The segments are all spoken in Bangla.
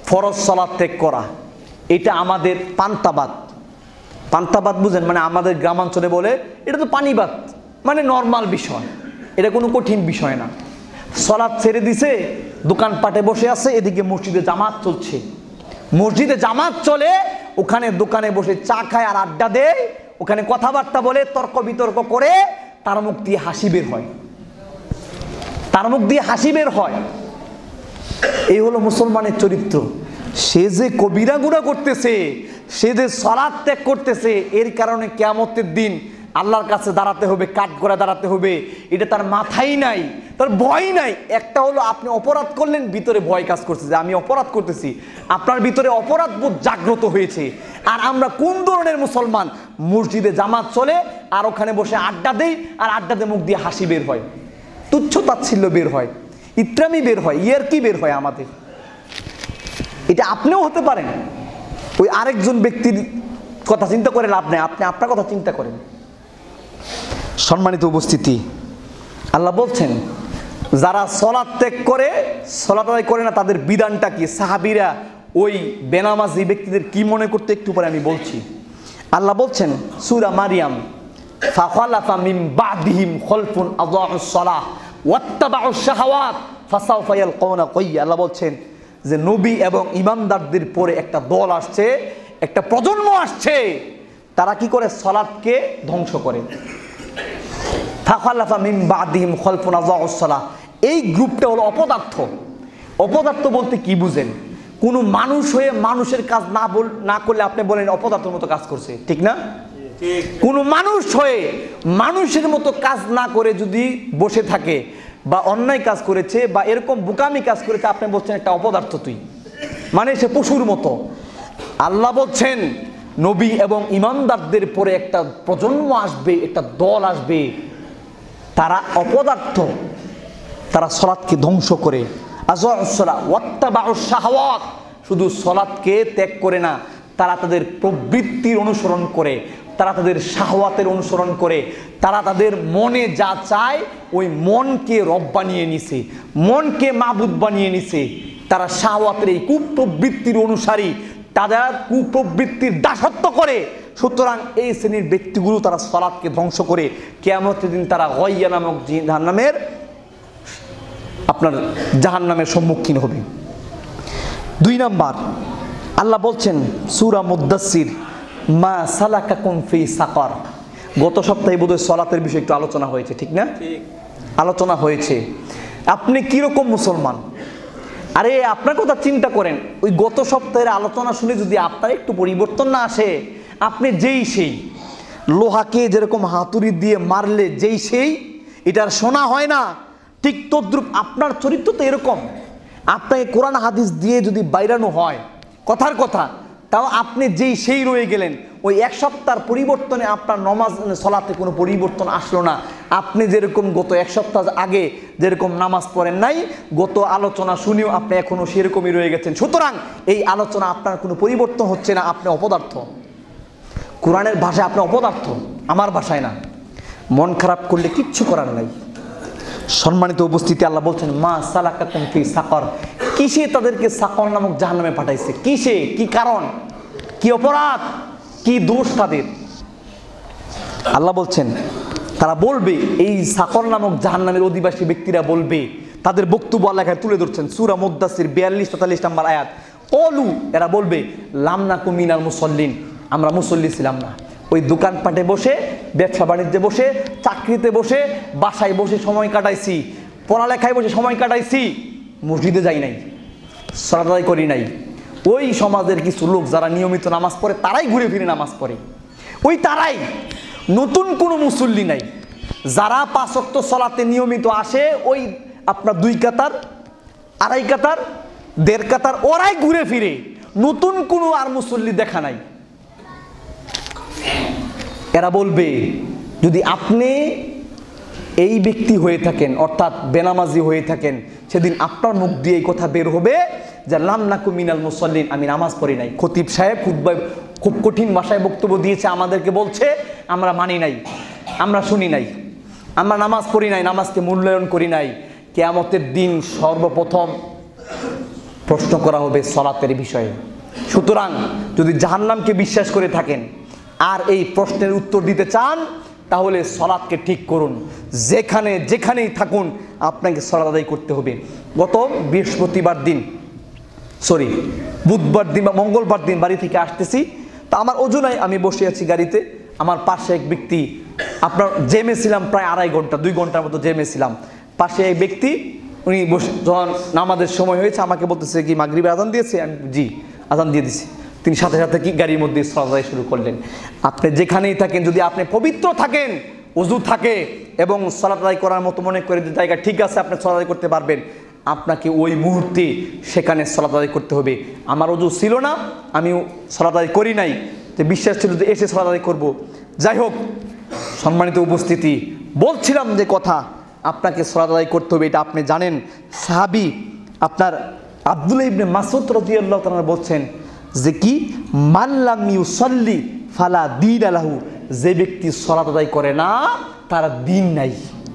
ফরজ সালাত ত্যাগ করা, এটা আমাদের পান্তাবাদ। পান্তাবাদ বুঝেন, মানে আমাদের গ্রামাঞ্চলে বলে এটা তো পানিবাদ, মানে নর্মাল বিষয়, এটা কোনো কঠিন বিষয় না। সালাত ছেড়ে দিছে, দোকানপাটে বসে আছে, এদিকে মসজিদে জামাত চলছে, মসজিদে জামাত চলে, ওখানে দোকানে বসে চা খায় আর আড্ডা দেয়, ওখানে কথাবার্তা বলে, তর্ক বিতর্ক করে, তার মুখ দিয়ে হাসি বের হয়, তার মুখ দিয়ে হাসি বের হয়। এই হলো মুসলমানের চরিত্র। সে যে কবিরা গুনাহ করতেছে, সে যে সালাত ত্যাগ করতেছে, এর কারণে কিয়ামতের দিন আল্লাহর কাছে দাঁড়াতে হবে, কাঠ করে দাঁড়াতে হবে, এটা তার মাথায় নাই, তার ভয় নাই। একটা হলো আপনি অপরাধ করলেন, ভিতরে ভয় কাজ করছে যে আমি অপরাধ করতেছি, আপনার ভিতরে অপরাধ বোধ জাগ্রত হয়েছে। আর আমরা কোন ধরনের মুসলমান? মসজিদে জামাত চলে আর ওখানে বসে আড্ডা দেই, আর আড্ডাতে মুখ দিয়ে হাসি বের হয়, তুচ্ছ তাচ্ছিল্য বের হয়, ইত্রামি বের হয়, ইয়ারকি বের হয় আমাদের। এটা আপনিও হতে পারেন। ওই আরেকজন ব্যক্তির কথা চিন্তা করে লাভ নেই, আপনি আপনার কথা চিন্তা করেন। সম্মানিত উপস্থিতি, আল্লাহ বলছেন যারা সালাত ত্যাগ করে, সালাত আদায় করে না, তাদের বিধানটা কি? সাহাবীরা ওই বেনামাজি ব্যক্তিদের কি মনে করতে একটু পরে আমি বলছি। আল্লাহ বলছেন সূরা মারিয়াম, ফাখালাফা মিন বাদিহিম খলফুন আযাউস সালাহ ওয়াত্তাবাউশ শাহাওয়াত ফাসাউফা ইয়ালকাউনা গায়্যা। আল্লাহ বলছেন যে নবী এবং ঈমানদারদের পরে একটা দল আসছে, একটা প্রজন্ম আসছে, তারা কি করে? সালাতকে ধ্বংস করে। ফাখালাফা মিন বাদিহিম খলফুন আযাউস সালাহ, এই গ্রুপটা হলো অপদার্থ। অপদার্থ বলতে কি বুঝেন? কোনো মানুষ হয়ে মানুষের কাজ না করলে আপনি বলেন অপদার্থের মতো কাজ করছে, ঠিক না? কোনো মানুষ হয়ে মানুষের মতো কাজ না করে যদি বসে থাকে বা অন্যায় কাজ করেছে বা এরকম বোকামি কাজ করেছে, আপনি বলছেন একটা অপদার্থ তুই, মানে সে পশুর মতো। আল্লাহ বলছেন নবী এবং ঈমানদারদের পরে একটা প্রজন্ম আসবে, একটা দল আসবে, তারা অপদার্থ, তারা সালাতকে ধ্বংস করে। আযাউস সালাহ ওয়াত্তাবাউশ শাহাওয়াত, শুধু সালাতকে ত্যাগ করে না, তারা তাদের প্রবৃত্তির অনুসরণ করে, তারা তাদের শাহওয়াতের অনুসরণ করে, তারা তাদের মনে যা চায় ওই মনকে রব বানিয়ে নিছে, মনকে মাবুদ বানিয়ে নিছে। তারা শাহওয়াতের এই কুপ্রবৃত্তির অনুসারী, তারা কুপ্রবৃত্তির দাসত্ব করে। সুতরাং এই শ্রেণীর ব্যক্তিগুলো তারা সালাতকে ধ্বংস করে কিয়ামতের দিন তারা গায়্যা নামক জাহান্নামের জাহান্নামের সম্মুখীন হবে। 2 নাম্বার, আল্লাহ বলছেন সূরা মুদ্দাসসির, মা সালাকাকুম ফি সাকার। গত সপ্তাহে বোধহয় সালাতের বিষয়ে একটু আলোচনা হয়েছে, ঠিক না? আলোচনা হয়েছে। আপনি কিরকম মুসলমান? আরে আপনার কথা চিন্তা করেন, ওই গত সপ্তাহের আলোচনা শুনে যদি আপনার একটু পরিবর্তন না আসে, আপনি যেই সেই, লোহাকে যেরকম হাতুড়ি দিয়ে মারলে যেই সেই, এটার শোনা হয় না, ঠিক তদ্রুপ আপনার চরিত্র তো এরকম। আপনাকে কোরআন হাদিস দিয়ে যদি বাইরানো হয় কথার কথা, তাও আপনি যেই সেই রয়ে গেলেন। ওই এক সপ্তাহের পরিবর্তনে আপনার নামাজ সালাতে কোনো পরিবর্তন আসলো না। আপনি যেরকম গত এক সপ্তাহ আগে যেরকম নামাজ পড়েন নাই, গত আলোচনা শুনেও আপনি এখনো সেরকমই রয়ে গেছেন। সুতরাং এই আলোচনা আপনার কোনো পরিবর্তন হচ্ছে না, আপনি অপদার্থ। কোরআনের ভাষায় আপনি অপদার্থ, আমার ভাষায় না। মন খারাপ করলে কিচ্ছু করার নাই। সম্মানিত উপস্থিতি, আল্লাহ বলছেন মা সালাকাকুম ফি সাকার, কিসে তাদেরকে সাকার নামক জাহান্নামে পাঠাইছে? কিসে? কি কারণ? কি অপরাধ? কি দোষ তাদের? আল্লাহ বলছেন তারা বলবে, এই সাকার নামক জাহান্নামের অধিবাসী ব্যক্তিরা বলবে, তাদের বক্তব্য আল্লাহ এখানে তুলে ধরছেন সূরা মুদ্দাসসির 42-43 নম্বর আয়াত। অলু, এরা বলবে লাম নাকু মিনাল মুসাল্লিন, আমরা মুসল্লি ছিলাম না। ওই দোকানপাটে বসে, ব্যবসা বাণিজ্যে বসে, চাকরিতে বসে, বাসায় বসে সময় কাটাইছি, পড়ালেখায় বসে সময় কাটাইছি, মসজিদে যাই নাই, সালাত আদায় করি নাই। ওই সমাজের কিছু লোক যারা নিয়মিত নামাজ পড়ে, তারাই ঘুরে ফিরে নামাজ পড়ে, ওই তারাই, নতুন কোনো মুসল্লি নাই। যারা 5 ওয়াক্ত সালাতে নিয়মিত আসে, ওই আপনার 2 কাতার, 2.5 কাতার, 1.5 কাতার, ওরাই ঘুরে ফিরে, নতুন কোনো আর মুসল্লি দেখা নাই। এরা বলবে, যদি আপনি এই ব্যক্তি হয়ে থাকেন, অর্থাৎ বেনামাজি হয়ে থাকেন, সেদিন আপনার মুখ দিয়ে এই কথা বের হবে যে লাম নাকু মিনাল মুসাল্লিন, আমি নামাজ পড়ি নাই। খতিব সাহেব খুতবায় খুব কঠিন ভাষায় বক্তব্য দিয়েছে, আমাদেরকে বলছে আমরা মানি নাই, আমরা শুনি নাই, আমরা নামাজ পড়ি নাই, নামাজকে মূল্যায়ন করি নাই। কিয়ামতের দিন সর্বপ্রথম প্রশ্ন করা হবে সলাতের বিষয়ে। সুতরাং যদি জাহান্নামকে বিশ্বাস করে থাকেন আর এই প্রশ্নের উত্তর দিতে চান, তাহলে সলাতকে ঠিক করুন। যেখানেই থাকুন আপনাকে সলাত আদায় করতে হবে। গত বুধবার দিন বা মঙ্গলবার দিন বাড়ি থেকে আসতেছি, তা আমার ওজনায় আমি বসে আছি গাড়িতে। আমার পাশে এক ব্যক্তি, আপনার জেমে ছিলাম প্রায় 2 ঘন্টার মতো জেমে ছিলাম। পাশে এক ব্যক্তি, উনি বসে যখন নামাজের সময় হয়েছে আমাকে বলতেছে কি মাগরিবের আজান দিয়েছে? আমি জি আজান দিয়ে দিছি। তিনি সাথে সাথে কি গাড়ির মধ্যে সালাত আদায় শুরু করলেন। আপনি যেখানেই থাকেন, যদি আপনি পবিত্র থাকেন, ওযু থাকে এবং সালাত আদায় করার মতো মনে করে যে জায়গা ঠিক আছে আপনি সালাত আদায় করতে পারবেন, আপনাকে ওই মুহূর্তে সেখানে সালাত আদায় করতে হবে। আমার ওযু ছিল না, আমিও সালাত আদায় করি নাই, যে বিশ্বাস ছিল যে এসে সালাত আদায় করব। যাই হোক, সম্মানিত উপস্থিতি, বলছিলাম যে কথা আপনাকে সালাত আদায় করতে হবে, এটা আপনি জানেন। সাহাবী আপনার আব্দুল্লাহ ইবনে মাসউদ রাদিয়াল্লাহু তাআলা বলছেন যে কি, মান লাম ইউসাল্লি ফালা দীন লাহু, যে ব্যক্তি সালাত আদায় করে না তার দিন নাই।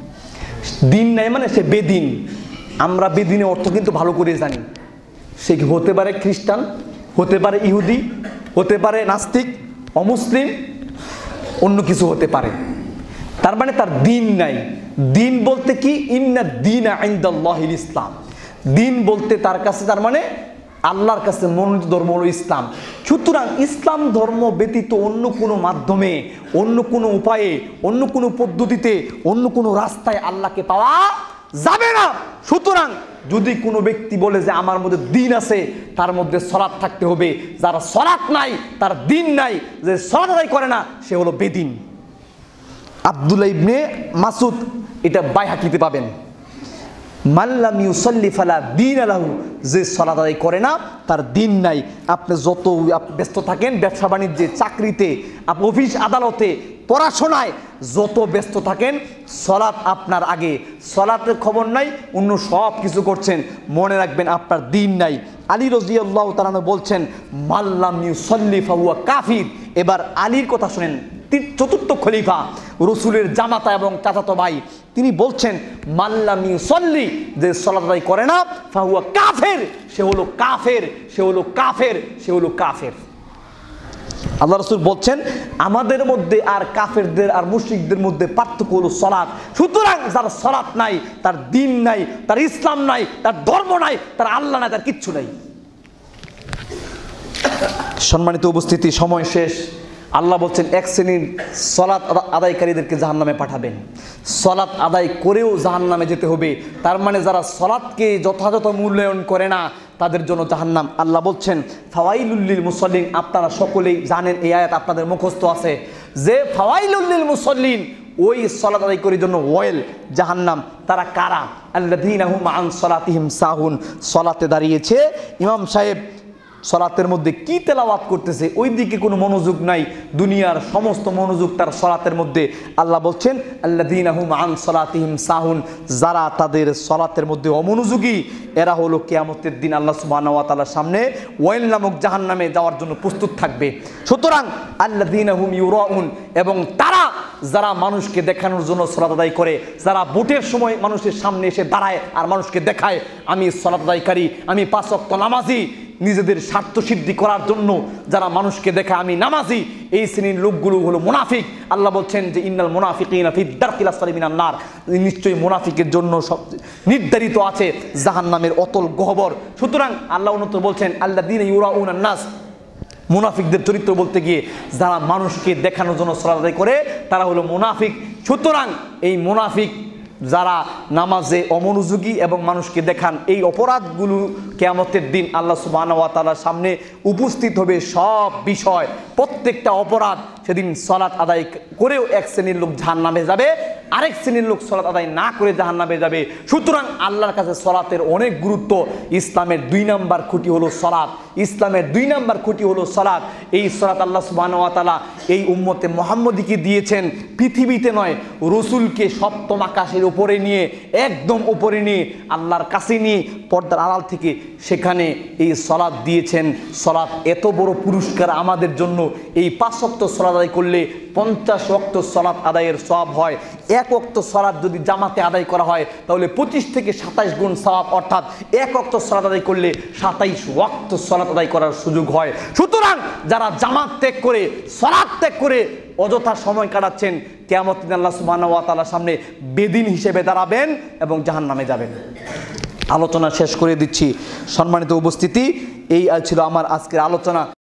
দিন নাই মানে সে বেদিন। আমরা বেদিনের অর্থ কিন্তু ভালো করে জানি। সে হতে পারে খ্রিস্টান, হতে পারে ইহুদি, হতে পারে নাস্তিক, অমুসলিম, অন্য কিছু হতে পারে। তার মানে তার দিন নাই। দিন বলতে কি, ইন্না দীনা ইনদাল্লাহিল ইসলাম। দিন বলতে তার কাছে, তার মানে আল্লাহর কাছে মনোনীত ধর্ম হলো ইসলাম। সুতরাং ইসলাম ধর্ম ব্যতীত অন্য কোনো মাধ্যমে, অন্য কোনো উপায়ে, অন্য কোনো পদ্ধতিতে, অন্য কোনো রাস্তায় আল্লাহকে পাওয়া যাবে না। সুতরাং যদি কোনো ব্যক্তি বলে যে আমার মধ্যে দিন আছে, তার মধ্যে সলাত থাকতে হবে। যার সলাত নাই তার দিন নাই। যে সলাত আদায় করে না সে হলো বেদিন। আব্দুল্লাহ ইবনে মাসউদ, এটা বাইহাকিতে পাবেন। মাল্লাম ইউসাল্লি ফালা দীন লাহু, যে সালাত আদায় করে না তার দিন নাই। আপনি যত ব্যস্ত থাকেন, ব্যবসা বাণিজ্যে, চাকরিতে, অফিস আদালতে, পড়াশোনায় যত ব্যস্ত থাকেন, সালাত আপনার আগে। সালাতের খবর নাই, অন্য সব কিছু করছেন, মনে রাখবেন আপনার দিন নাই। আলী রাদিয়াল্লাহু তাআলা বলছেন মাল্লাম ইউসাল্লি ফাহুয়া কাফির। এবার আলীর কথা শুনেন, চতুর্থ খলিফা, রসুলের জামাতা এবং চাচাতো ভাই, তিনি বলছেন মাল্লাম ইউসাল্লি, যে সালাত আদায় করে না, ফাহুয়া কাফের, সে হলো কাফের, সে হলো কাফের, সে হলো কাফের। আল্লাহ রাসূল বলছেন আমাদের মধ্যে আর কাফেরদের আর মুশরিকদের মধ্যে পার্থক্য হলো সালাত। সুতরাং যার সালাত নাই তার দিন নাই, তার ইসলাম নাই, তার ধর্ম নাই, তার আল্লাহ নাই, তার কিচ্ছু নাই। সম্মানিত উপস্থিতি, সময় শেষ। আল্লাহ বলছেন এক শ্রেণীর সালাত আদায়কারীদেরকে জাহান্নামে পাঠাবেন। সালাত আদায় করেও জাহান্নামে যেতে হবে। তার মানে যারা সালাতকে যথাযথ মূল্যায়ন করে না তাদের জন্য জাহান্নাম। আল্লাহ বলছেন ফাওয়াইলুল লিল মুসাল্লিন। আপনারা সকলেই জানেন, এই আয়াত আপনাদের মুখস্থ আছে, যে ফাওয়াইলুল লিল মুসাল্লিন, ওই সালাত আদায়কারীর জন্য ওয়েল, জাহান্নাম। তারা কারা? আল্লাযীনা হুম আন সালাতিহিম সাহুন। সালাতে দাঁড়িয়েছে, ইমাম সাহেব সালাতের মধ্যে কি তেলাওয়াত করতেছে ওই দিকে কোনো মনোযোগ নাই, দুনিয়ার সমস্ত মনোযোগ তার সালাতের মধ্যে। আল্লাহ বলছেন আল্লাযীনা হুম আন সালাতিহিম সাহুন, যারা তাদের সালাতের মধ্যে অমনোযোগী, এরা হলো কিয়ামতের দিন আল্লাহ সুবহানাহু ওয়া তাআলার সামনে ওয়াইল নামক জাহান্নামে যাওয়ার জন্য প্রস্তুত থাকবে। সুতরাং আল্লাযীনা হুম ইউরাউন, এবং তারা যারা মানুষকে দেখানোর জন্য সালাত আদায় করে, যারা ভোটের সময় মানুষের সামনে এসে দাঁড়ায় আর মানুষকে দেখায় আমি সালাত আদায়কারী, আমি 5 ওয়াক্ত নামাজি, নিজেদের স্বার্থ সিদ্ধি করার জন্য যারা মানুষকে দেখে আমি নামাজি, এই শ্রেণীর লোকগুলো হলো মুনাফিক। আল্লাহ বলছেন যে ইন্নাল মুনাফিকিনা ফি দারকিল আসফালি মিনান নার, নিশ্চয়ই মুনাফিকের জন্য সব নির্ধারিত আছে জাহান্নামের অতল গহ্বর। সুতরাং আল্লাহ উন্নত বলছেন আল্লাযীনা ইউরাউনান নাস, মুনাফিকদের চরিত্র বলতে গিয়ে যারা মানুষকে দেখানোর জন্য সালাত আদায় করে তারা হলো মুনাফিক। সুতরাং এই মুনাফিক যারা নামাজে অমনোযোগী এবং মানুষকে দেখান, এই অপরাধগুলো কিয়ামতের দিন আল্লাহ সুবহানাহু ওয়া তাআলার সামনে উপস্থিত হবে। সব বিষয়, প্রত্যেকটা অপরাধ সেদিন সালাত আদায় করেও এক শ্রেণীর লোক জাহান্নামে যাবে, আরেক শ্রেণীর লোক সালাত আদায় না করে জাহান্নামে যাবে। সুতরাং আল্লাহর কাছে সালাতের অনেক গুরুত্ব। ইসলামের 2 নাম্বার খুঁটি হলো সালাত। ইসলামের 2 নাম্বার খুঁটি হলো সালাত। এই সালাত আল্লাহ সুবহানাহু ওয়া তাআলা এই উম্মতে মুহাম্মদীকে দিয়েছেন, পৃথিবীতে নয়, রসুলকে সপ্তম আকাশের উপরে নিয়ে, একদম উপরে নিয়ে, আল্লাহর কাছে নিয়ে, পর্দার আড়াল থেকে সেখানে এই সালাত দিয়েছেন। সালাত এত বড় পুরস্কার আমাদের জন্য। এই 5 ওয়াক্ত সালাত আদায় করলে 50 ওয়াক্ত সালাত আদায়ের সওয়াব হয়। এক ওয়াক্ত সালাত যদি জামাতে আদায় করা হয় তাহলে 25 থেকে 27 গুণ সওয়াব, অর্থাৎ এক ওয়াক্ত সালাত আদায় করলে 27 ওয়াক্ত সালাত আদায় করার সুযোগ হয়। সুতরাং যারা জামাত ত্যাগ করে, সালাত ত্যাগ করে অযথা সময় কাটাচ্ছেন, কিয়ামত দিন আল্লাহ সুবহানাহু ওয়া তাআলার সামনে বেদিন হিসেবে দাঁড়াবেন এবং জাহান্নামে যাবেন। আলোচনা শেষ করে দিচ্ছি। সম্মানিত উপস্থিতি, এই ছিল আমার আজকের আলোচনা।